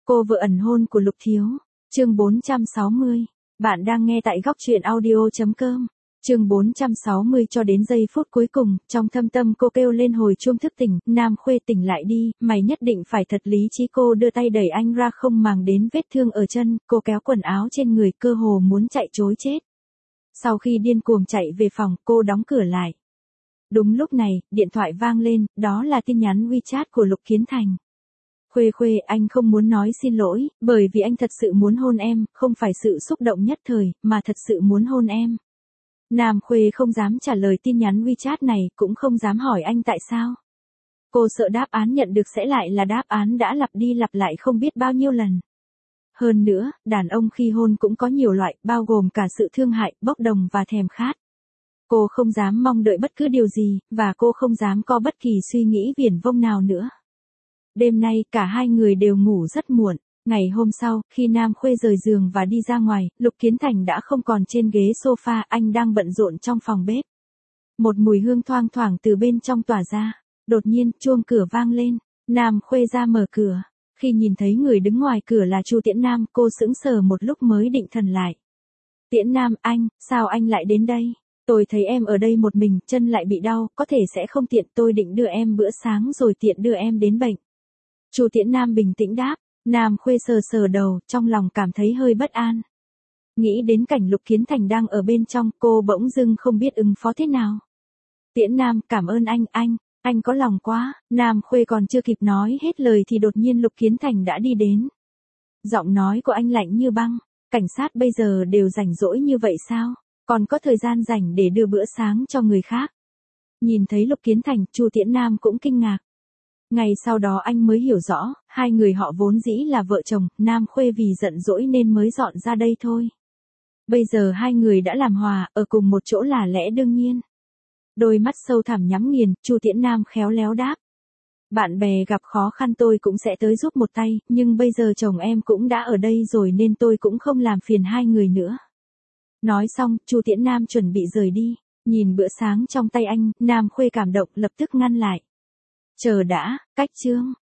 Cô vợ ẩn hôn của Lục Thiếu. Chương 460. Bạn đang nghe tại góc truyện audio.com. Chương 460 cho đến giây phút cuối cùng, trong thâm tâm cô kêu lên hồi chuông thức tỉnh, Nam Khuê tỉnh lại đi, mày nhất định phải thật lý trí. Cô đưa tay đẩy anh ra không màng đến vết thương ở chân, cô kéo quần áo trên người cơ hồ muốn chạy trối chết. Sau khi điên cuồng chạy về phòng, cô đóng cửa lại. Đúng lúc này, điện thoại vang lên, đó là tin nhắn WeChat của Lục Kiến Thành. Khuê Khuê, anh không muốn nói xin lỗi, bởi vì anh thật sự muốn hôn em, không phải sự xúc động nhất thời, mà thật sự muốn hôn em. Nam Khuê không dám trả lời tin nhắn WeChat này, cũng không dám hỏi anh tại sao. Cô sợ đáp án nhận được sẽ lại là đáp án đã lặp đi lặp lại không biết bao nhiêu lần. Hơn nữa, đàn ông khi hôn cũng có nhiều loại, bao gồm cả sự thương hại, bốc đồng và thèm khát. Cô không dám mong đợi bất cứ điều gì, và cô không dám có bất kỳ suy nghĩ viển vông nào nữa. Đêm nay, cả hai người đều ngủ rất muộn. Ngày hôm sau, khi Nam Khuê rời giường và đi ra ngoài, Lục Kiến Thành đã không còn trên ghế sofa, anh đang bận rộn trong phòng bếp. Một mùi hương thoang thoảng từ bên trong tỏa ra. Đột nhiên, chuông cửa vang lên. Nam Khuê ra mở cửa. Khi nhìn thấy người đứng ngoài cửa là Chu Tiễn Nam, cô sững sờ một lúc mới định thần lại. Tiễn Nam, anh, sao anh lại đến đây? Tôi thấy em ở đây một mình, chân lại bị đau, có thể sẽ không tiện, tôi định đưa em bữa sáng rồi tiện đưa em đến bệnh. Chu Tiễn Nam bình tĩnh đáp. Nam Khuê sờ sờ đầu, trong lòng cảm thấy hơi bất an. Nghĩ đến cảnh Lục Kiến Thành đang ở bên trong, cô bỗng dưng không biết ứng phó thế nào. Tiễn Nam, cảm ơn anh có lòng quá. Nam Khuê còn chưa kịp nói hết lời thì đột nhiên Lục Kiến Thành đã đi đến. Giọng nói của anh lạnh như băng. Cảnh sát bây giờ đều rảnh rỗi như vậy sao? Còn có thời gian rảnh để đưa bữa sáng cho người khác. Nhìn thấy Lục Kiến Thành, Chu Tiễn Nam cũng kinh ngạc. Ngày sau đó anh mới hiểu rõ, hai người họ vốn dĩ là vợ chồng, Nam Khuê vì giận dỗi nên mới dọn ra đây thôi. Bây giờ hai người đã làm hòa, ở cùng một chỗ là lẽ đương nhiên. Đôi mắt sâu thẳm nhắm nghiền, Chu Tiễn Nam khéo léo đáp. Bạn bè gặp khó khăn tôi cũng sẽ tới giúp một tay, nhưng bây giờ chồng em cũng đã ở đây rồi nên tôi cũng không làm phiền hai người nữa. Nói xong, Chu Tiễn Nam chuẩn bị rời đi, nhìn bữa sáng trong tay anh, Nam Khuê cảm động lập tức ngăn lại. Chờ đã, cách chương.